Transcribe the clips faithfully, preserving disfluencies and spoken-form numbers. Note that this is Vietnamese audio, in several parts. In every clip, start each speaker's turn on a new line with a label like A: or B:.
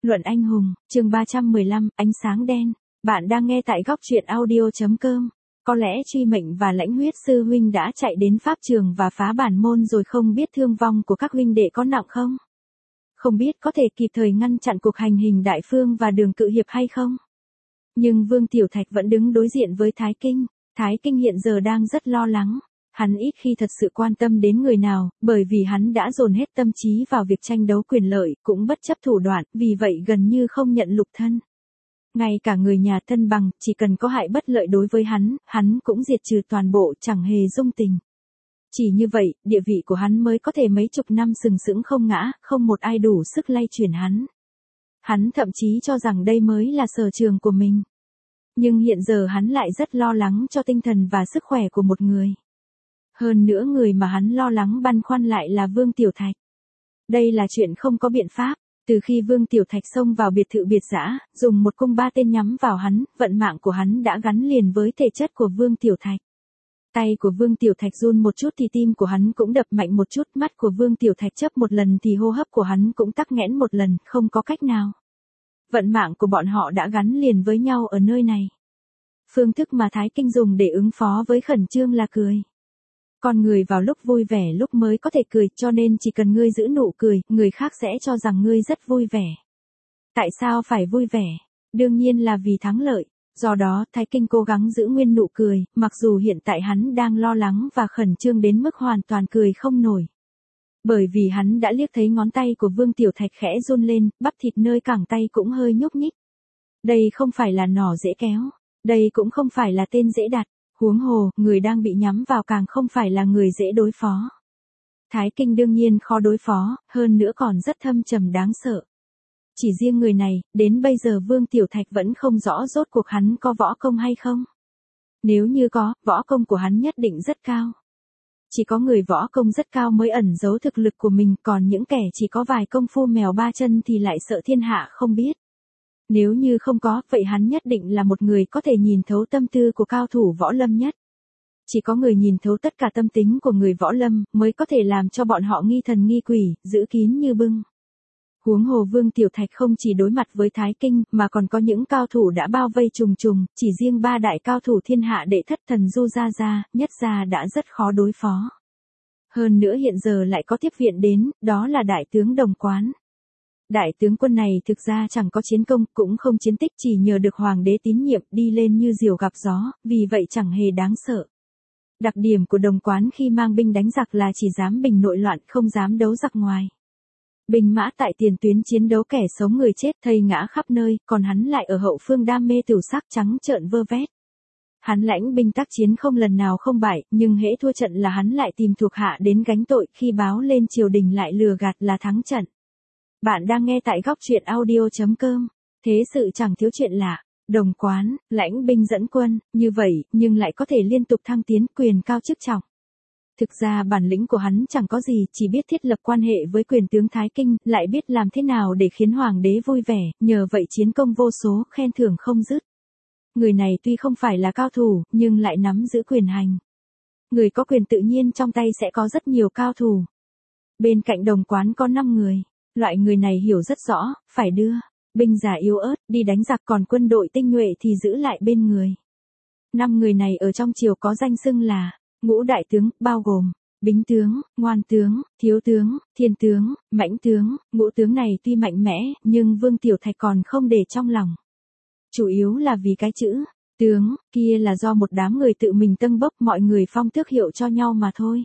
A: Luận anh hùng, chương ba trăm mười lăm, ánh sáng đen. Bạn đang nghe tại góc truyện audio.com. Có lẽ truy mệnh và lãnh huyết sư huynh đã chạy đến pháp trường và phá bản môn rồi, không biết thương vong của các huynh đệ có nặng không? Không biết có thể kịp thời ngăn chặn cuộc hành hình Đại Phương và Đường Cự Hiệp hay không? Nhưng Vương Tiểu Thạch vẫn đứng đối diện với Thái Kinh. Thái Kinh hiện giờ đang rất lo lắng. Hắn ít khi thật sự quan tâm đến người nào, bởi vì hắn đã dồn hết tâm trí vào việc tranh đấu quyền lợi, cũng bất chấp thủ đoạn, vì vậy gần như không nhận lục thân. Ngay cả người nhà thân bằng, chỉ cần có hại bất lợi đối với hắn, hắn cũng diệt trừ toàn bộ, chẳng hề dung tình. Chỉ như vậy, địa vị của hắn mới có thể mấy chục năm sừng sững không ngã, không một ai đủ sức lay chuyển hắn. Hắn thậm chí cho rằng đây mới là sở trường của mình. Nhưng hiện giờ hắn lại rất lo lắng cho tinh thần và sức khỏe của một người. Hơn nữa người mà hắn lo lắng băn khoăn lại là Vương Tiểu Thạch. Đây là chuyện không có biện pháp. Từ khi Vương Tiểu Thạch xông vào biệt thự biệt dã, dùng một cung ba tên nhắm vào hắn, vận mạng của hắn đã gắn liền với thể chất của Vương Tiểu Thạch. Tay của Vương Tiểu Thạch run một chút thì tim của hắn cũng đập mạnh một chút, mắt của Vương Tiểu Thạch chớp một lần thì hô hấp của hắn cũng tắc nghẽn một lần, không có cách nào. Vận mạng của bọn họ đã gắn liền với nhau ở nơi này. Phương thức mà Thái Kinh dùng để ứng phó với khẩn trương là cười. Con người vào lúc vui vẻ lúc mới có thể cười, cho nên chỉ cần ngươi giữ nụ cười, người khác sẽ cho rằng ngươi rất vui vẻ. Tại sao phải vui vẻ? Đương nhiên là vì thắng lợi. Do đó, Thái Kinh cố gắng giữ nguyên nụ cười, mặc dù hiện tại hắn đang lo lắng và khẩn trương đến mức hoàn toàn cười không nổi. Bởi vì hắn đã liếc thấy ngón tay của Vương Tiểu Thạch khẽ run lên, bắp thịt nơi cẳng tay cũng hơi nhúc nhích. Đây không phải là nỏ dễ kéo. Đây cũng không phải là tên dễ đặt. Huống hồ, người đang bị nhắm vào càng không phải là người dễ đối phó. Thái Kinh đương nhiên khó đối phó, hơn nữa còn rất thâm trầm đáng sợ. Chỉ riêng người này, đến bây giờ Vương Tiểu Thạch vẫn không rõ rốt cuộc hắn có võ công hay không. Nếu như có, võ công của hắn nhất định rất cao. Chỉ có người võ công rất cao mới ẩn giấu thực lực của mình, còn những kẻ chỉ có vài công phu mèo ba chân thì lại sợ thiên hạ không biết. Nếu như không có, vậy hắn nhất định là một người có thể nhìn thấu tâm tư của cao thủ võ lâm nhất. Chỉ có người nhìn thấu tất cả tâm tính của người võ lâm, mới có thể làm cho bọn họ nghi thần nghi quỷ, giữ kín như bưng. Huống hồ Vương Tiểu Thạch không chỉ đối mặt với Thái Kinh, mà còn có những cao thủ đã bao vây trùng trùng, chỉ riêng ba đại cao thủ thiên hạ đệ thất thần Du Gia Gia, Nhất Gia đã rất khó đối phó. Hơn nữa hiện giờ lại có tiếp viện đến, đó là đại tướng Đồng Quán. Đại tướng quân này thực ra chẳng có chiến công, cũng không chiến tích, chỉ nhờ được hoàng đế tín nhiệm, đi lên như diều gặp gió, vì vậy chẳng hề đáng sợ. Đặc điểm của Đồng Quán khi mang binh đánh giặc là chỉ dám bình nội loạn, không dám đấu giặc ngoài. Binh mã tại tiền tuyến chiến đấu kẻ sống người chết thây ngã khắp nơi, còn hắn lại ở hậu phương đam mê tửu sắc trắng trợn vơ vét. Hắn lãnh binh tác chiến không lần nào không bại, nhưng hễ thua trận là hắn lại tìm thuộc hạ đến gánh tội, khi báo lên triều đình lại lừa gạt là thắng trận. Bạn đang nghe tại góc truyện audio.com. Thế sự chẳng thiếu chuyện lạ. Đồng Quán, lãnh binh dẫn quân, như vậy, nhưng lại có thể liên tục thăng tiến, quyền cao chức trọng. Thực ra bản lĩnh của hắn chẳng có gì, chỉ biết thiết lập quan hệ với quyền tướng Thái Kinh, lại biết làm thế nào để khiến hoàng đế vui vẻ, nhờ vậy chiến công vô số, khen thưởng không dứt. Người này tuy không phải là cao thủ, nhưng lại nắm giữ quyền hành. Người có quyền tự nhiên trong tay sẽ có rất nhiều cao thủ. Bên cạnh Đồng Quán có năm người. Loại người này hiểu rất rõ, phải đưa binh già yếu ớt đi đánh giặc, còn quân đội tinh nhuệ thì giữ lại bên người. Năm người này ở trong triều có danh xưng là Ngũ đại tướng, bao gồm Bính tướng, Ngoan tướng, Thiếu tướng, Thiên tướng, Mãnh tướng. Ngũ tướng này tuy mạnh mẽ, nhưng Vương Tiểu Thạch còn không để trong lòng. Chủ yếu là vì cái chữ tướng kia là do một đám người tự mình tâng bốc, mọi người phong tước hiệu cho nhau mà thôi.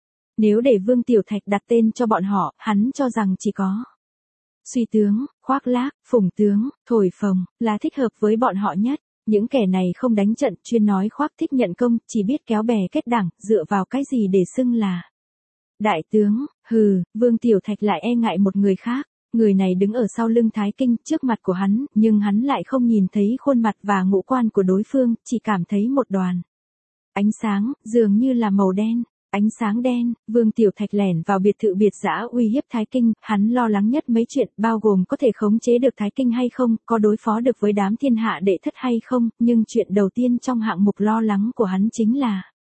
A: Nếu để Vương Tiểu Thạch đặt tên cho bọn họ, hắn cho rằng chỉ có Suy tướng, Khoác Lác, Phùng tướng, Thổi Phồng là thích hợp với bọn họ nhất. Những kẻ này không đánh trận, chuyên nói khoác, thích nhận công, chỉ biết kéo bè kết đảng, dựa vào cái gì để xưng là đại tướng. Hừ, Vương Tiểu Thạch lại e ngại một người khác. Người này đứng ở sau lưng Thái Kinh, trước mặt của hắn, nhưng hắn lại không nhìn thấy khuôn mặt và ngũ quan của đối phương, chỉ cảm thấy một đoàn ánh sáng, dường như là màu đen. Ánh sáng đen. Vương Tiểu Thạch lẻn vào biệt thự biệt dã uy hiếp Thái Kinh, hắn lo lắng nhất mấy chuyện, bao gồm có thể khống chế được Thái Kinh hay không, có đối phó được với đám thiên hạ đệ thất hay không, nhưng chuyện đầu tiên trong hạng mục lo lắng của hắn chính là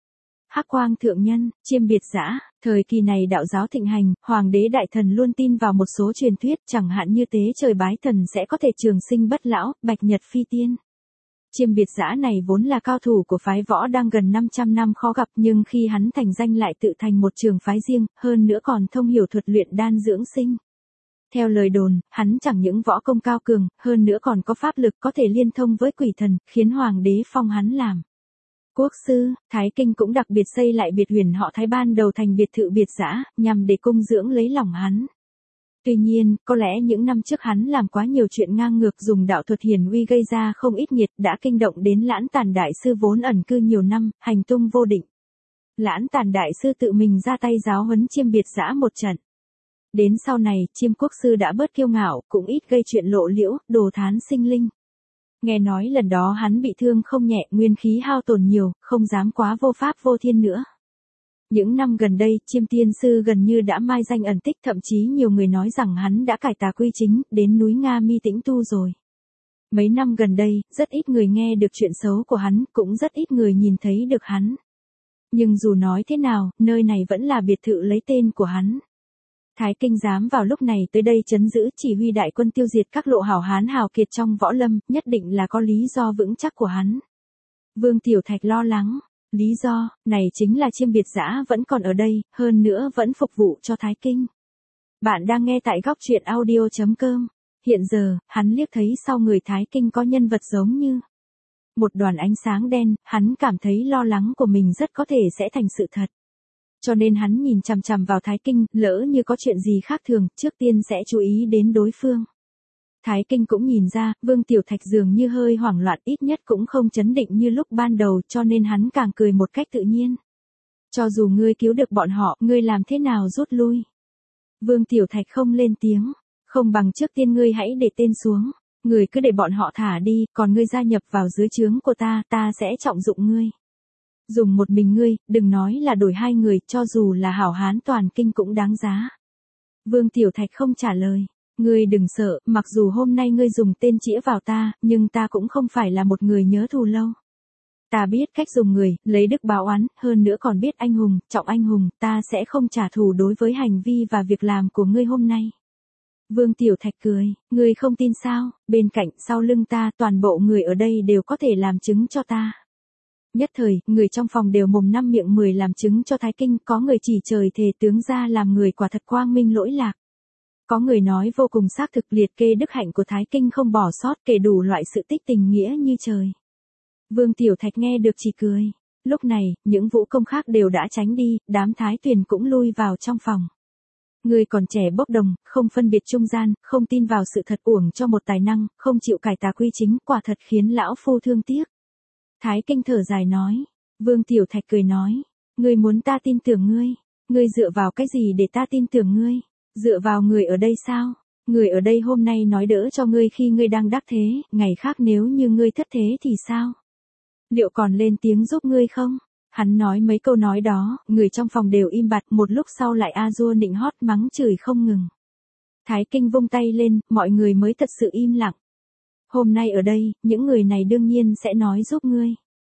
A: Hắc Quang thượng nhân, Chiêm Biệt Dã, thời kỳ này đạo giáo thịnh hành, hoàng đế đại thần luôn tin vào một số truyền thuyết, chẳng hạn như tế trời bái thần sẽ có thể trường sinh bất lão, bạch nhật phi tiên. Chiêm Biệt Dã này vốn là cao thủ của phái võ đang gần năm trăm năm khó gặp, nhưng khi hắn thành danh lại tự thành một trường phái riêng, hơn nữa còn thông hiểu thuật luyện đan dưỡng sinh. Theo lời đồn, hắn chẳng những võ công cao cường, hơn nữa còn có pháp lực có thể liên thông với quỷ thần, khiến hoàng đế phong hắn làm quốc sư. Thái Kinh cũng đặc biệt xây lại biệt huyền họ Thái ban đầu thành biệt thự Biệt Dã, nhằm để cung dưỡng lấy lòng hắn. Tuy nhiên, có lẽ những năm trước hắn làm quá nhiều chuyện ngang ngược, dùng đạo thuật hiển uy gây ra không ít nhiệt, đã kinh động đến Lãn Tàn đại sư vốn ẩn cư nhiều năm, hành tung vô định. Lãn Tàn đại sư tự mình ra tay giáo huấn Chiêm Biệt Dã một trận. Đến sau này, Chiêm quốc sư đã bớt kiêu ngạo, cũng ít gây chuyện lộ liễu, đồ thán sinh linh. Nghe nói lần đó hắn bị thương không nhẹ, nguyên khí hao tổn nhiều, không dám quá vô pháp vô thiên nữa. Những năm gần đây, Chiêm tiên sư gần như đã mai danh ẩn tích, thậm chí nhiều người nói rằng hắn đã cải tà quy chính, đến núi Nga Mi tĩnh tu rồi. Mấy năm gần đây, rất ít người nghe được chuyện xấu của hắn, cũng rất ít người nhìn thấy được hắn. Nhưng dù nói thế nào, nơi này vẫn là biệt thự lấy tên của hắn. Thái Kinh dám vào lúc này tới đây trấn giữ, chỉ huy đại quân tiêu diệt các lộ hảo hán hào kiệt trong võ lâm, nhất định là có lý do vững chắc của hắn. Vương Tiểu Thạch lo lắng. Lý do, này chính là Chiêm Biệt Dã vẫn còn ở đây, hơn nữa vẫn phục vụ cho Thái Kinh. Bạn đang nghe tại góc truyện audio chấm com. Hiện giờ, hắn liếc thấy sau người Thái Kinh có nhân vật giống như một đoàn ánh sáng đen, hắn cảm thấy lo lắng của mình rất có thể sẽ thành sự thật. Cho nên hắn nhìn chằm chằm vào Thái Kinh, lỡ như có chuyện gì khác thường, trước tiên sẽ chú ý đến đối phương. Thái Kinh cũng nhìn ra, Vương Tiểu Thạch dường như hơi hoảng loạn, ít nhất cũng không chấn định như lúc ban đầu, cho nên hắn càng cười một cách tự nhiên. Cho dù ngươi cứu được bọn họ, ngươi làm thế nào rút lui? Vương Tiểu Thạch không lên tiếng, không bằng trước tiên ngươi hãy để tên xuống, ngươi cứ để bọn họ thả đi, còn ngươi gia nhập vào dưới trướng của ta, ta sẽ trọng dụng ngươi. Dùng một mình ngươi, đừng nói là đổi hai người, cho dù là hảo hán toàn kinh cũng đáng giá. Vương Tiểu Thạch không trả lời. Ngươi đừng sợ, mặc dù hôm nay ngươi dùng tên chĩa vào ta, nhưng ta cũng không phải là một người nhớ thù lâu. Ta biết cách dùng người, lấy đức báo oán, hơn nữa còn biết anh hùng, trọng anh hùng, ta sẽ không trả thù đối với hành vi và việc làm của ngươi hôm nay. Vương Tiểu Thạch cười, ngươi không tin sao, bên cạnh, sau lưng ta, toàn bộ người ở đây đều có thể làm chứng cho ta. Nhất thời, người trong phòng đều mồm năm miệng mười làm chứng cho Thái Kinh, có người chỉ trời thề tướng ra làm người quả thật quang minh lỗi lạc. Có người nói vô cùng xác thực, liệt kê đức hạnh của Thái Kinh không bỏ sót, kể đủ loại sự tích tình nghĩa như trời. Vương Tiểu Thạch nghe được chỉ cười. Lúc này, những vũ công khác đều đã tránh đi, đám Thái Tuyền cũng lui vào trong phòng. Người còn trẻ bốc đồng, không phân biệt trung gian, không tin vào sự thật, uổng cho một tài năng, không chịu cải tà quy chính, quả thật khiến lão phu thương tiếc. Thái Kinh thở dài nói. Vương Tiểu Thạch cười nói. Ngươi muốn ta tin tưởng ngươi? Ngươi dựa vào cái gì để ta tin tưởng ngươi? Dựa vào người ở đây sao? Người ở đây hôm nay nói đỡ cho ngươi khi ngươi đang đắc thế, ngày khác nếu như ngươi thất thế thì sao? Liệu còn lên tiếng giúp ngươi không? Hắn nói mấy câu nói đó, người trong phòng đều im bặt, một lúc sau lại a dua nịnh hót mắng chửi không ngừng. Thái Kinh vung tay lên, mọi người mới thật sự im lặng. Hôm nay ở đây, những người này đương nhiên sẽ nói giúp ngươi.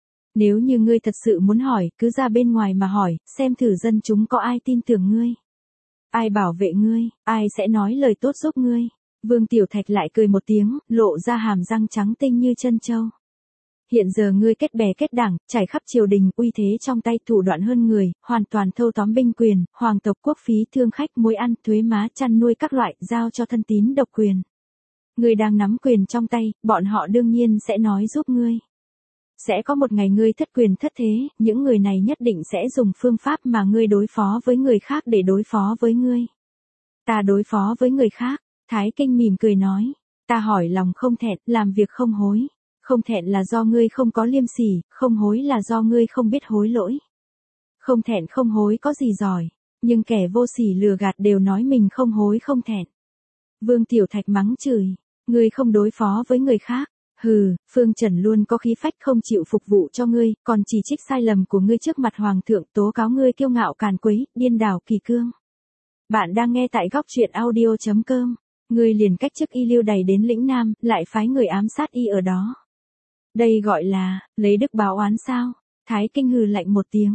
A: Nếu như ngươi thật sự muốn hỏi, cứ ra bên ngoài mà hỏi, xem thử dân chúng có ai tin tưởng ngươi. Ai bảo vệ ngươi, ai sẽ nói lời tốt giúp ngươi. Vương Tiểu Thạch lại cười một tiếng, lộ ra hàm răng trắng tinh như chân châu. Hiện giờ ngươi kết bè kết đảng, trải khắp triều đình, uy thế trong tay, thủ đoạn hơn người, hoàn toàn thâu tóm binh quyền, hoàng tộc quốc phí, thương khách, muối ăn, thuế má, chăn nuôi các loại, giao cho thân tín độc quyền. Ngươi đang nắm quyền trong tay, bọn họ đương nhiên sẽ nói giúp ngươi. Sẽ có một ngày ngươi thất quyền thất thế, những người này nhất định sẽ dùng phương pháp mà ngươi đối phó với người khác để đối phó với ngươi. Ta đối phó với người khác, Thái Kinh mỉm cười nói. Ta hỏi lòng không thẹn, làm việc không hối. Không thẹn là do ngươi không có liêm sỉ, không hối là do ngươi không biết hối lỗi. Không thẹn không hối có gì giỏi, nhưng kẻ vô sỉ lừa gạt đều nói mình không hối không thẹn. Vương Tiểu Thạch mắng chửi, ngươi không đối phó với người khác. Hừ, Phương Trần luôn có khí phách không chịu phục vụ cho ngươi, còn chỉ trích sai lầm của ngươi trước mặt hoàng thượng, tố cáo ngươi kiêu ngạo càn quấy, điên đảo kỳ cương. Bạn đang nghe tại góc truyện audio chấm com. Ngươi liền cách chức y lưu đày đến lĩnh Nam, lại phái người ám sát y ở đó. Đây gọi là, lấy đức báo oán sao? Thái Kinh hừ lạnh một tiếng.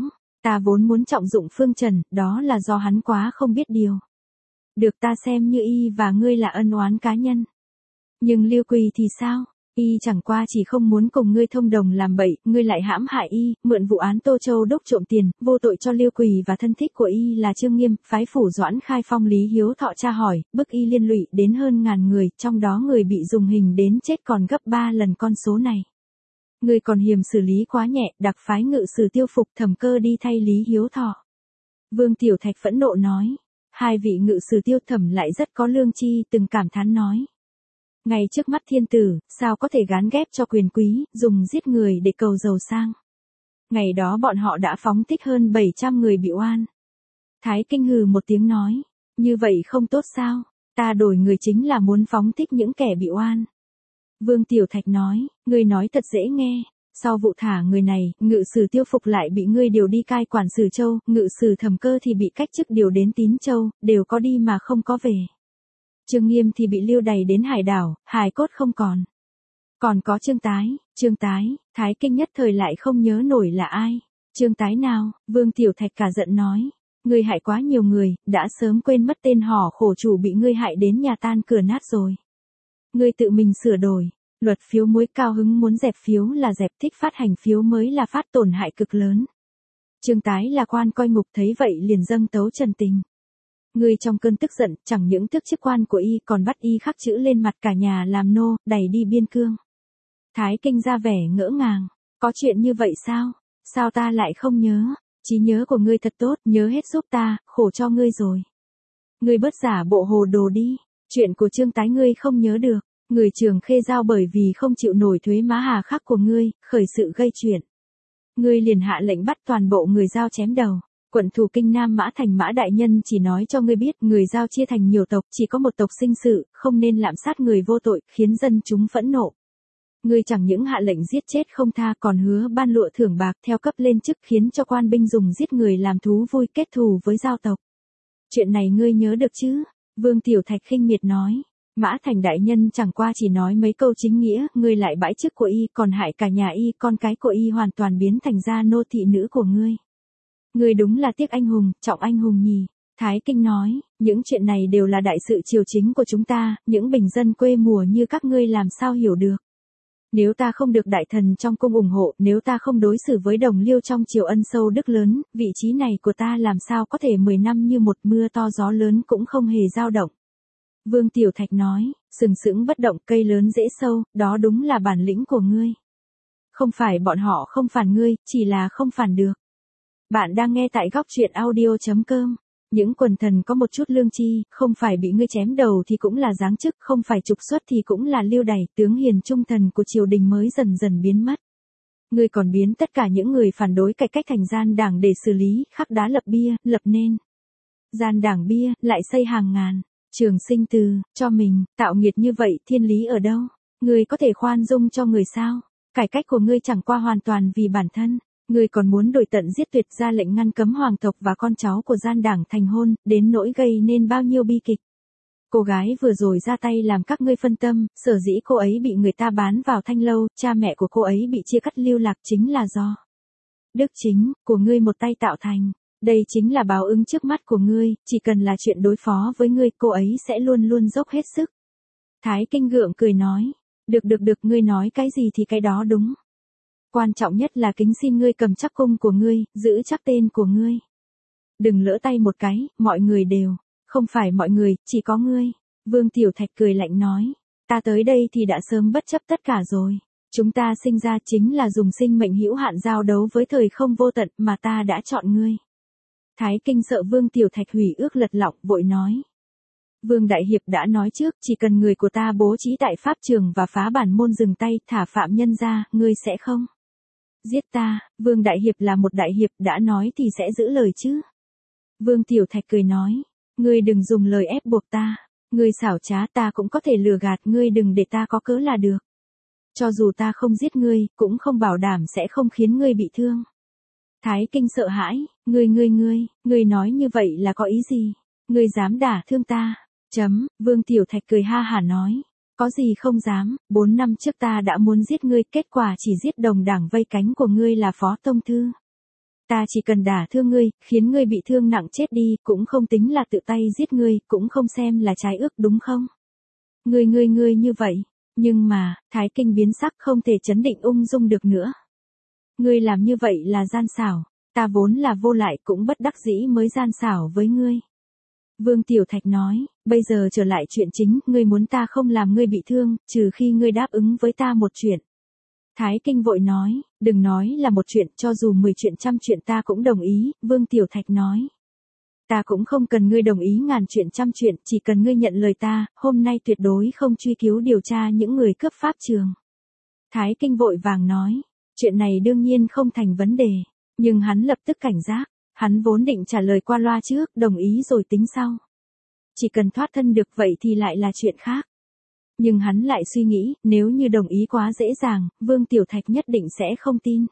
A: Ta vốn muốn trọng dụng Phương Trần, đó là do hắn quá không biết điều. Được ta xem như y và ngươi là ân oán cá nhân. Nhưng Lưu Quỳ thì sao? Y chẳng qua chỉ không muốn cùng ngươi thông đồng làm bậy, ngươi lại hãm hại y, mượn vụ án Tô Châu Đốc trộm tiền, vô tội cho Lưu Quỳ và thân thích của y là Trương Nghiêm, phái phủ Doãn Khai Phong Lý Hiếu Thọ tra hỏi, bức y liên lụy đến hơn ngàn người, trong đó người bị dùng hình đến chết còn gấp ba lần con số này. Ngươi còn hiềm xử lý quá nhẹ, đặc phái ngự sử Tiêu Phục Thẩm Cơ đi thay Lý Hiếu Thọ. Vương Tiểu Thạch phẫn nộ nói. Hai vị ngự sử Tiêu Thẩm lại rất có lương tri, từng cảm thán nói. Ngay trước mắt thiên tử, sao có thể gán ghép cho quyền quý, dùng giết người để cầu giàu sang. Ngày đó bọn họ đã phóng thích hơn bảy trăm người bị oan. Thái Kinh hừ một tiếng nói, như vậy không tốt sao, ta đổi người chính là muốn phóng thích những kẻ bị oan. Vương Tiểu Thạch nói, ngươi nói thật dễ nghe, sau vụ thả người này, ngự sử Tiêu Phục lại bị ngươi điều đi cai quản Sử Châu, ngự sử Thẩm Cơ thì bị cách chức điều đến Tín Châu, đều có đi mà không có về. Trương Nghiêm thì bị lưu đày đến hải đảo, hài cốt không còn. Còn có Trương Tái, Trương Tái, Thái Kinh nhất thời lại không nhớ nổi là ai. Trương Tái nào? Vương Tiểu Thạch cả giận nói. Ngươi hại quá nhiều người, đã sớm quên mất tên họ khổ chủ bị ngươi hại đến nhà tan cửa nát rồi. Ngươi tự mình sửa đổi, luật phiếu muối cao hứng muốn dẹp phiếu là dẹp, thích phát hành phiếu mới là phát tổn hại cực lớn. Trương Tái là quan coi ngục thấy vậy liền dâng tấu trần tình. Ngươi trong cơn tức giận, chẳng những tước chức quan của y còn bắt y khắc chữ lên mặt cả nhà làm nô, đày đi biên cương. Thái Kinh ra vẻ ngỡ ngàng, có chuyện như vậy sao? Sao ta lại không nhớ? Trí nhớ của ngươi thật tốt, nhớ hết giúp ta, khổ cho ngươi rồi. Ngươi bớt giả bộ hồ đồ đi, chuyện của Trương Tái ngươi không nhớ được, người Trường Khê Giao bởi vì không chịu nổi thuế má hà khắc của ngươi, khởi sự gây chuyện. Ngươi liền hạ lệnh bắt toàn bộ người Giao chém đầu. Quận thủ Kinh Nam Mã Thành Mã Đại Nhân chỉ nói cho ngươi biết, người Giao chia thành nhiều tộc, chỉ có một tộc sinh sự, không nên lạm sát người vô tội, khiến dân chúng phẫn nộ. Ngươi chẳng những hạ lệnh giết chết không tha, còn hứa ban lụa thưởng bạc theo cấp lên chức, khiến cho quan binh dùng giết người làm thú vui, kết thù với Giao tộc. Chuyện này ngươi nhớ được chứ? Vương Tiểu Thạch khinh miệt nói. Mã Thành Đại Nhân chẳng qua chỉ nói mấy câu chính nghĩa, ngươi lại bãi chức của y, còn hại cả nhà y, con cái của y hoàn toàn biến thành ra nô thị nữ của ngươi. Ngươi đúng là tiếc anh hùng, trọng anh hùng nhỉ. Thái Kinh nói, những chuyện này đều là đại sự triều chính của chúng ta, những bình dân quê mùa như các ngươi làm sao hiểu được. Nếu ta không được đại thần trong cung ủng hộ, nếu ta không đối xử với đồng liêu trong triều ân sâu đức lớn, vị trí này của ta làm sao có thể mười năm như một mưa to gió lớn cũng không hề dao động. Vương Tiểu Thạch nói, sừng sững bất động, cây lớn rễ sâu, đó đúng là bản lĩnh của ngươi. Không phải bọn họ không phản ngươi, chỉ là không phản được. Bạn đang nghe tại góc truyện audio chấm com. Những quần thần có một chút lương tri, không phải bị ngươi chém đầu thì cũng là giáng chức, không phải trục xuất thì cũng là lưu đày, tướng hiền trung thần của triều đình mới dần dần biến mất. Ngươi còn biến tất cả những người phản đối cải cách thành gian đảng để xử lý, khắc đá lập bia, lập nên. Gian đảng bia, lại xây hàng ngàn. Trường Sinh từ, cho mình, tạo nghiệt như vậy, thiên lý ở đâu? Ngươi có thể khoan dung cho người sao? Cải cách của ngươi chẳng qua hoàn toàn vì bản thân. Ngươi còn muốn đổi tận giết tuyệt, ra lệnh ngăn cấm hoàng tộc và con cháu của gian đảng thành hôn, đến nỗi gây nên bao nhiêu bi kịch. Cô gái vừa rồi ra tay làm các ngươi phân tâm, sở dĩ cô ấy bị người ta bán vào thanh lâu, cha mẹ của cô ấy bị chia cắt lưu lạc chính là do đức chính của ngươi một tay tạo thành. Đây chính là báo ứng trước mắt của ngươi, chỉ cần là chuyện đối phó với ngươi, cô ấy sẽ luôn luôn dốc hết sức. Thái Kinh gượng cười nói, được được được, ngươi nói cái gì thì cái đó đúng. Quan trọng nhất là kính xin ngươi cầm chắc cung của ngươi, giữ chắc tên của ngươi. Đừng lỡ tay một cái, mọi người đều, không phải mọi người, chỉ có ngươi. Vương Tiểu Thạch cười lạnh nói, ta tới đây thì đã sớm bất chấp tất cả rồi. Chúng ta sinh ra chính là dùng sinh mệnh hữu hạn giao đấu với thời không vô tận mà ta đã chọn ngươi. Thái Kinh sợ Vương Tiểu Thạch hủy ước lật lọng, vội nói. Vương Đại Hiệp đã nói trước, chỉ cần người của ta bố trí tại pháp trường và phá bản môn dừng tay, thả phạm nhân ra, ngươi sẽ không giết ta. Vương Đại Hiệp là một đại hiệp, đã nói thì sẽ giữ lời chứ. Vương Tiểu Thạch cười nói, ngươi đừng dùng lời ép buộc ta, ngươi xảo trá, ta cũng có thể lừa gạt ngươi, đừng để ta có cớ là được. Cho dù ta không giết ngươi, cũng không bảo đảm sẽ không khiến ngươi bị thương. Thái Kinh sợ hãi, ngươi ngươi ngươi, ngươi nói như vậy là có ý gì? Ngươi dám đả thương ta? Chấm, Vương Tiểu Thạch cười ha hả nói, có gì không dám, bốn năm trước ta đã muốn giết ngươi, kết quả chỉ giết đồng đảng vây cánh của ngươi là Phó Tông Thư. Ta chỉ cần đả thương ngươi, khiến ngươi bị thương nặng chết đi, cũng không tính là tự tay giết ngươi, cũng không xem là trái ước đúng không? Ngươi ngươi ngươi như vậy, nhưng mà, Thái Kinh biến sắc không thể chấn định ung dung được nữa. Ngươi làm như vậy là gian xảo, ta vốn là vô lại cũng bất đắc dĩ mới gian xảo với ngươi. Vương Tiểu Thạch nói, bây giờ trở lại chuyện chính, ngươi muốn ta không làm ngươi bị thương, trừ khi ngươi đáp ứng với ta một chuyện. Thái Kinh vội nói, đừng nói là một chuyện, cho dù mười chuyện trăm chuyện ta cũng đồng ý, Vương Tiểu Thạch nói. Ta cũng không cần ngươi đồng ý ngàn chuyện trăm chuyện, chỉ cần ngươi nhận lời ta, hôm nay tuyệt đối không truy cứu điều tra những người cướp pháp trường. Thái Kinh vội vàng nói, chuyện này đương nhiên không thành vấn đề, nhưng hắn lập tức cảnh giác, hắn vốn định trả lời qua loa trước, đồng ý rồi tính sau. Chỉ cần thoát thân được vậy thì lại là chuyện khác. Nhưng hắn lại suy nghĩ, nếu như đồng ý quá dễ dàng, Vương Tiểu Thạch nhất định sẽ không tin.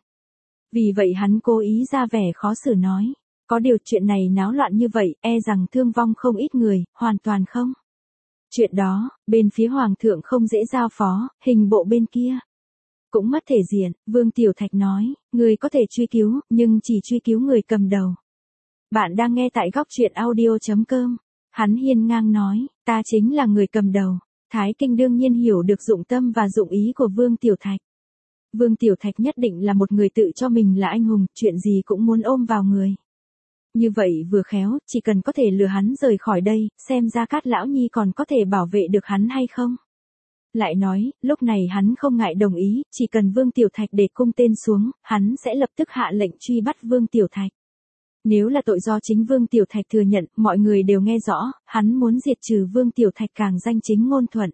A: Vì vậy hắn cố ý ra vẻ khó xử nói, có điều chuyện này náo loạn như vậy, e rằng thương vong không ít người, hoàn toàn không. Chuyện đó, bên phía Hoàng thượng không dễ giao phó, hình bộ bên kia cũng mất thể diện, Vương Tiểu Thạch nói, người có thể truy cứu, nhưng chỉ truy cứu người cầm đầu. Bạn đang nghe tại góc truyện audio chấm com. Hắn hiên ngang nói, ta chính là người cầm đầu. Thái Kinh đương nhiên hiểu được dụng tâm và dụng ý của Vương Tiểu Thạch. Vương Tiểu Thạch nhất định là một người tự cho mình là anh hùng, chuyện gì cũng muốn ôm vào người. Như vậy vừa khéo, chỉ cần có thể lừa hắn rời khỏi đây, xem ra Cát Lão Nhi còn có thể bảo vệ được hắn hay không. Lại nói, lúc này hắn không ngại đồng ý, chỉ cần Vương Tiểu Thạch để cung tên xuống, hắn sẽ lập tức hạ lệnh truy bắt Vương Tiểu Thạch. Nếu là tội do chính Vương Tiểu Thạch thừa nhận, mọi người đều nghe rõ, hắn muốn diệt trừ Vương Tiểu Thạch càng danh chính ngôn thuận.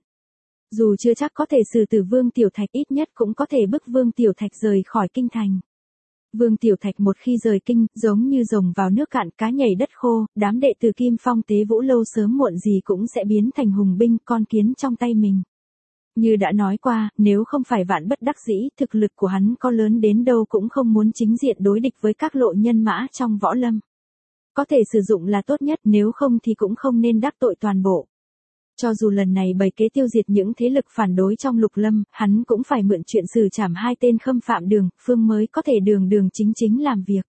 A: Dù chưa chắc có thể xử tử Vương Tiểu Thạch, ít nhất cũng có thể bức Vương Tiểu Thạch rời khỏi kinh thành. Vương Tiểu Thạch một khi rời kinh, giống như rồng vào nước cạn, cá nhảy đất khô, đám đệ tử Kim Phong Tế Vũ lâu sớm muộn gì cũng sẽ biến thành hùng binh, con kiến trong tay mình. Như đã nói qua, nếu không phải vạn bất đắc dĩ, thực lực của hắn có lớn đến đâu cũng không muốn chính diện đối địch với các lộ nhân mã trong võ lâm. Có thể sử dụng là tốt nhất, nếu không thì cũng không nên đắc tội toàn bộ. Cho dù lần này bày kế tiêu diệt những thế lực phản đối trong lục lâm, hắn cũng phải mượn chuyện xử trảm hai tên khâm phạm Đường, Phương mới có thể đường đường chính chính làm việc.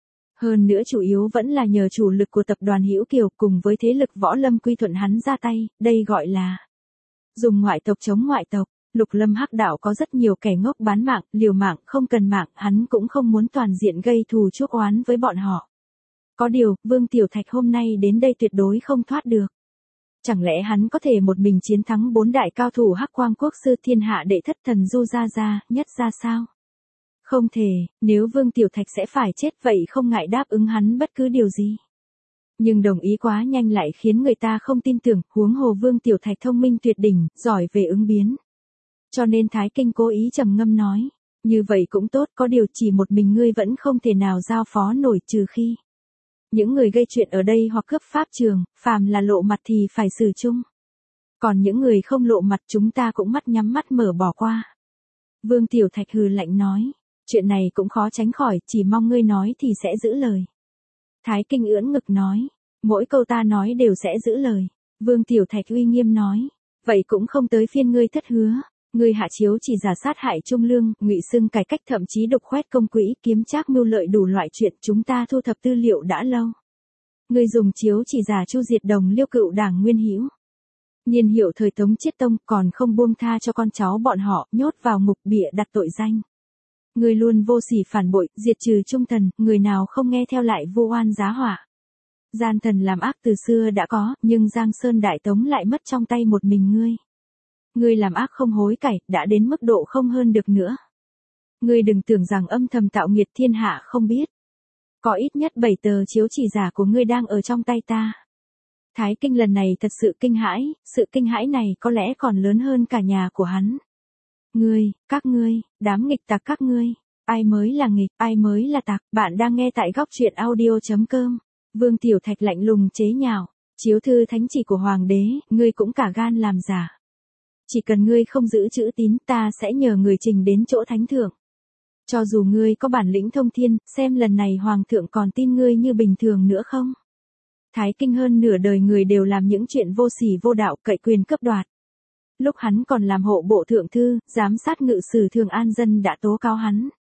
A: Hơn nữa chủ yếu vẫn là nhờ chủ lực của tập đoàn Hữu Kiều cùng với thế lực võ lâm quy thuận hắn ra tay, đây gọi là dùng ngoại tộc chống ngoại tộc. Lục lâm hắc đạo có rất nhiều kẻ ngốc bán mạng, liều mạng, không cần mạng, hắn cũng không muốn toàn diện gây thù chuốc oán với bọn họ. Có điều, Vương Tiểu Thạch hôm nay đến đây tuyệt đối không thoát được. Chẳng lẽ hắn có thể một mình chiến thắng bốn đại cao thủ Hắc Quang Quốc sư thiên hạ đệ thất thần Du Gia Gia, Nhất Gia sao? Không thể, nếu Vương Tiểu Thạch sẽ phải chết vậy không ngại đáp ứng hắn bất cứ điều gì. Nhưng đồng ý quá nhanh lại khiến người ta không tin tưởng, huống hồ Vương Tiểu Thạch thông minh tuyệt đỉnh, giỏi về ứng biến. Cho nên Thái Kinh cố ý trầm ngâm nói, như vậy cũng tốt, có điều chỉ một mình ngươi vẫn không thể nào giao phó nổi, trừ khi những người gây chuyện ở đây hoặc cướp pháp trường, phàm là lộ mặt thì phải xử chung. Còn những người không lộ mặt chúng ta cũng mắt nhắm mắt mở bỏ qua. Vương Tiểu Thạch hừ lạnh nói, chuyện này cũng khó tránh khỏi, chỉ mong ngươi nói thì sẽ giữ lời. Thái Kinh ưỡn ngực nói, mỗi câu ta nói đều sẽ giữ lời. Vương Tiểu Thạch uy nghiêm nói, vậy cũng không tới phiên ngươi thất hứa. Ngươi hạ chiếu chỉ giả sát hại trung lương, ngụy xưng cải cách, thậm chí đục khoét công quỹ, kiếm trác mưu lợi đủ loại chuyện, chúng ta thu thập tư liệu đã lâu. Ngươi dùng chiếu chỉ giả chu diệt Đồng Liêu cựu đảng Nguyên Hữu, niên hiệu thời Tống Chiết Tông, còn không buông tha cho con cháu bọn họ, nhốt vào ngục bịa đặt tội danh. Ngươi luôn vô sỉ phản bội, diệt trừ trung thần, người nào không nghe theo lại vu oan giá họa. Gian thần làm ác từ xưa đã có, nhưng Giang Sơn Đại Tống lại mất trong tay một mình ngươi. Ngươi làm ác không hối cải, đã đến mức độ không hơn được nữa. Ngươi đừng tưởng rằng âm thầm tạo nghiệt thiên hạ không biết. Có ít nhất bảy tờ chiếu chỉ giả của ngươi đang ở trong tay ta. Thái Kinh lần này thật sự kinh hãi, sự kinh hãi này có lẽ còn lớn hơn cả nhà của hắn. Ngươi, các ngươi, đám nghịch tặc các ngươi, ai mới là nghịch, ai mới là tặc, bạn đang nghe tại góc truyện audio chấm com. Vương Tiểu Thạch lạnh lùng chế nhạo, chiếu thư thánh chỉ của hoàng đế, ngươi cũng cả gan làm giả. Chỉ cần ngươi không giữ chữ tín, ta sẽ nhờ người trình đến chỗ thánh thượng. Cho dù ngươi có bản lĩnh thông thiên, xem lần này hoàng thượng còn tin ngươi như bình thường nữa không? Thái Kinh hơn nửa đời người đều làm những chuyện vô sỉ vô đạo, cậy quyền cướp đoạt. Lúc hắn còn làm hộ bộ thượng thư, giám sát ngự sử Thường An Dân đã tố cáo hắn.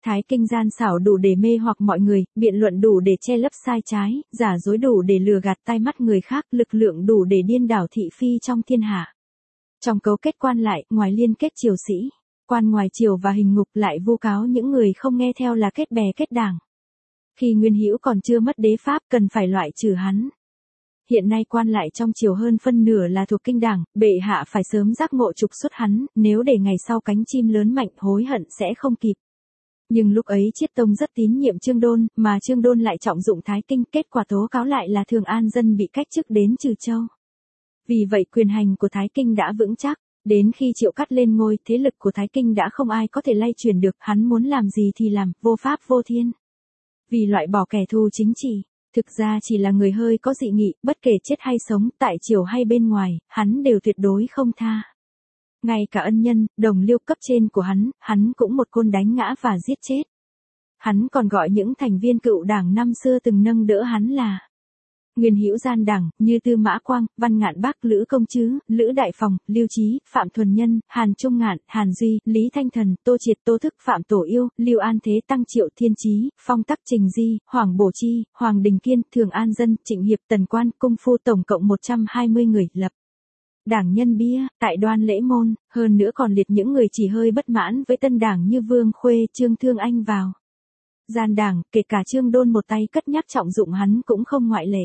A: Thái Kinh gian xảo đủ để mê hoặc mọi người, biện luận đủ để che lấp sai trái, giả dối đủ để lừa gạt tai mắt người khác, lực lượng đủ để điên đảo thị phi trong thiên hạ. Trong cấu kết quan lại, ngoài liên kết triều sĩ, quan ngoài triều và hình ngục lại vu cáo những người không nghe theo là kết bè kết đảng. Khi Nguyên Hữu còn chưa mất đế pháp cần phải loại trừ hắn. Hiện nay quan lại trong triều hơn phân nửa là thuộc kinh đảng, bệ hạ phải sớm giác ngộ trục xuất hắn, nếu để ngày sau cánh chim lớn mạnh hối hận sẽ không kịp. Nhưng lúc ấy Chiết Tông rất tín nhiệm Trương Đôn, mà Trương Đôn lại trọng dụng Thái Kinh, kết quả tố cáo lại là Thường An dân bị cách chức đến Trừ Châu. Vì vậy quyền hành của Thái Kinh đã vững chắc, đến khi Triệu Cắt lên ngôi, thế lực của Thái Kinh đã không ai có thể lay chuyển được, hắn muốn làm gì thì làm, vô pháp vô thiên. Vì loại bỏ kẻ thù chính trị, thực ra chỉ là người hơi có dị nghị, bất kể chết hay sống, tại triều hay bên ngoài, hắn đều tuyệt đối không tha. Ngay cả ân nhân, đồng liêu cấp trên của hắn, hắn cũng một côn đánh ngã và giết chết. Hắn còn gọi những thành viên cựu đảng năm xưa từng nâng đỡ hắn là Nguyên Hữu gian đảng, như Tư Mã Quang, Văn Ngạn Bác, Lữ Công Trứ, Lữ Đại Phòng, Lưu Chí, Phạm Thuần Nhân, Hàn Trung Ngạn, Hàn Duy, Lý Thanh Thần, Tô Triệt, Tô Thức, Phạm Tổ Yêu, Lưu An Thế, Tăng Triệu Thiên Chí, Phong Tắc Trình Di, Hoàng Bổ Chi, Hoàng Đình Kiên, Thường An Dân, Trịnh Hiệp, Tần Quan, Cung Phu tổng cộng một trăm hai mươi người lập đảng nhân bia, tại Đoan Lễ Môn, hơn nữa còn liệt những người chỉ hơi bất mãn với tân đảng như Vương Khuê, Trương Thương Anh vào gian đảng, kể cả Trương Đôn một tay cất nhắc trọng dụng hắn cũng không ngoại lệ.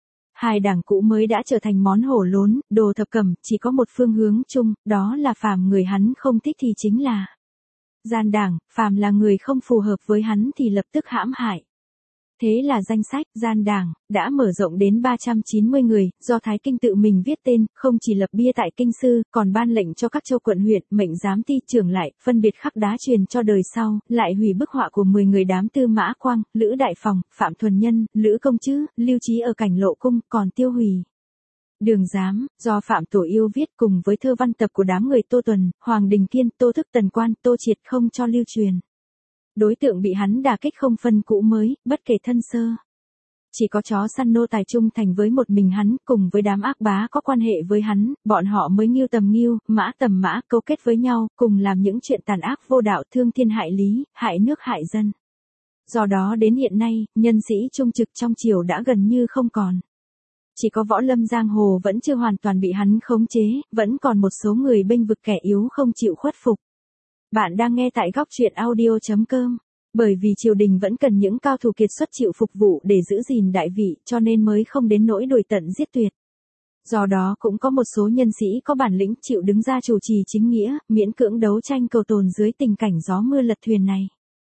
A: Hai đảng cũ mới đã trở thành món hổ lốn, đồ thập cẩm, chỉ có một phương hướng chung, đó là phàm người hắn không thích thì chính là gian đảng, phàm là người không phù hợp với hắn thì lập tức hãm hại. Thế là danh sách gian đảng đã mở rộng đến ba trăm chín mươi người, do Thái Kinh tự mình viết tên, không chỉ lập bia tại kinh sư, còn ban lệnh cho các châu quận huyện, mệnh giám ty trưởng lại, phân biệt khắc đá truyền cho đời sau, lại hủy bức họa của mười người đám Tư Mã Quang, Lữ Đại Phòng, Phạm Thuần Nhân, Lữ Công Trứ, Lưu Chí ở Cảnh Lộ Cung, còn tiêu hủy Đường Giám, do Phạm Tổ Yêu viết cùng với thơ văn tập của đám người Tô Tuần, Hoàng Đình Kiên, Tô Thức, Tần Quan, Tô Triệt không cho lưu truyền. Đối tượng bị hắn đả kích không phân cũ mới, bất kể thân sơ. Chỉ có chó săn nô tài trung thành với một mình hắn, cùng với đám ác bá có quan hệ với hắn, bọn họ mới nghiêu tầm nghiêu, mã tầm mã, câu kết với nhau, cùng làm những chuyện tàn ác vô đạo, thương thiên hại lý, hại nước hại dân. Do đó đến hiện nay, nhân sĩ trung trực trong triều đã gần như không còn. Chỉ có võ lâm giang hồ vẫn chưa hoàn toàn bị hắn khống chế, vẫn còn một số người bênh vực kẻ yếu không chịu khuất phục. Bạn đang nghe tại góc truyện audio chấm com. Bởi vì triều đình vẫn cần những cao thủ kiệt xuất chịu phục vụ để giữ gìn đại vị, cho nên mới không đến nỗi đuổi tận giết tuyệt. Do đó cũng có một số nhân sĩ có bản lĩnh chịu đứng ra chủ trì chính nghĩa, miễn cưỡng đấu tranh cầu tồn dưới tình cảnh gió mưa lật thuyền này.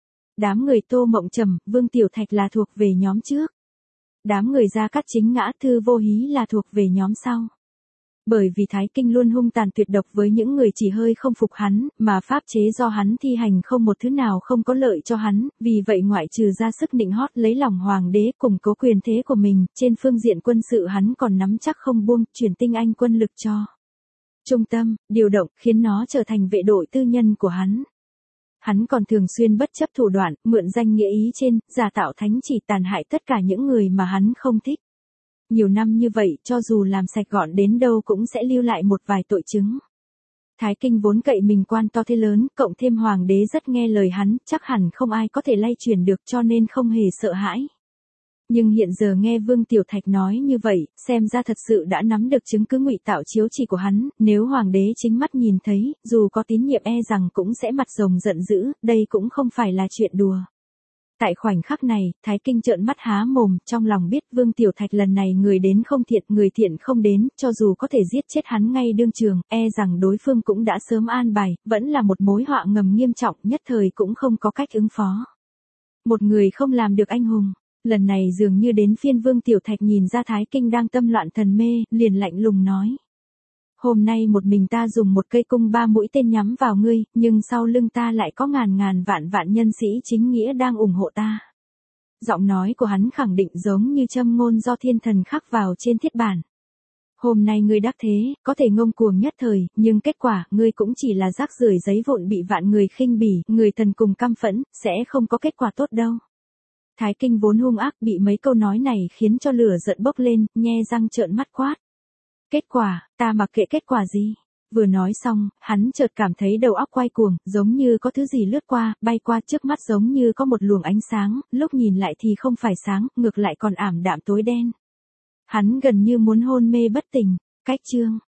A: Đám người Tô Mộng Trầm, Vương Tiểu Thạch là thuộc về nhóm trước. Đám người Gia Cát Chính Ngã Thư Vô Hí là thuộc về nhóm sau. Bởi vì Thái Kinh luôn hung tàn tuyệt độc với những người chỉ hơi không phục hắn, mà pháp chế do hắn thi hành không một thứ nào không có lợi cho hắn, vì vậy ngoại trừ ra sức nịnh hót lấy lòng hoàng đế củng cố quyền thế của mình, trên phương diện quân sự hắn còn nắm chắc không buông, chuyển tinh anh quân lực cho trung tâm, điều động, khiến nó trở thành vệ đội tư nhân của hắn. Hắn còn thường xuyên bất chấp thủ đoạn, mượn danh nghĩa ý trên, giả tạo thánh chỉ tàn hại tất cả những người mà hắn không thích. Nhiều năm như vậy, cho dù làm sạch gọn đến đâu cũng sẽ lưu lại một vài tội chứng. Thái Kinh vốn cậy mình quan to thế lớn, cộng thêm hoàng đế rất nghe lời hắn, chắc hẳn không ai có thể lay chuyển được cho nên không hề sợ hãi. Nhưng hiện giờ nghe Vương Tiểu Thạch nói như vậy, xem ra thật sự đã nắm được chứng cứ ngụy tạo chiếu chỉ của hắn, nếu hoàng đế chính mắt nhìn thấy, dù có tín nhiệm e rằng cũng sẽ mặt rồng giận dữ, đây cũng không phải là chuyện đùa. Tại khoảnh khắc này, Thái Kinh trợn mắt há mồm, trong lòng biết Vương Tiểu Thạch lần này người đến không thiện, người thiện không đến, cho dù có thể giết chết hắn ngay đương trường, e rằng đối phương cũng đã sớm an bài, vẫn là một mối họa ngầm nghiêm trọng, nhất thời cũng không có cách ứng phó. Một người không làm được anh hùng, lần này dường như đến phiên Vương Tiểu Thạch nhìn ra Thái Kinh đang tâm loạn thần mê, liền lạnh lùng nói. Hôm nay một mình ta dùng một cây cung ba mũi tên nhắm vào ngươi, nhưng sau lưng ta lại có ngàn ngàn vạn vạn nhân sĩ chính nghĩa đang ủng hộ ta. Giọng nói của hắn khẳng định giống như châm ngôn do thiên thần khắc vào trên thiết bản. Hôm nay ngươi đắc thế, có thể ngông cuồng nhất thời, nhưng kết quả, ngươi cũng chỉ là rác rưởi giấy vụn bị vạn người khinh bỉ, người thần cùng căm phẫn, sẽ không có kết quả tốt đâu. Thái Kinh vốn hung ác bị mấy câu nói này khiến cho lửa giận bốc lên, nhe răng trợn mắt quát. Kết quả, ta mặc kệ kết quả gì. Vừa nói xong, hắn chợt cảm thấy đầu óc quay cuồng, giống như có thứ gì lướt qua, bay qua trước mắt giống như có một luồng ánh sáng, lúc nhìn lại thì không phải sáng, ngược lại còn ảm đạm tối đen. Hắn gần như muốn hôn mê bất tỉnh. Cách chương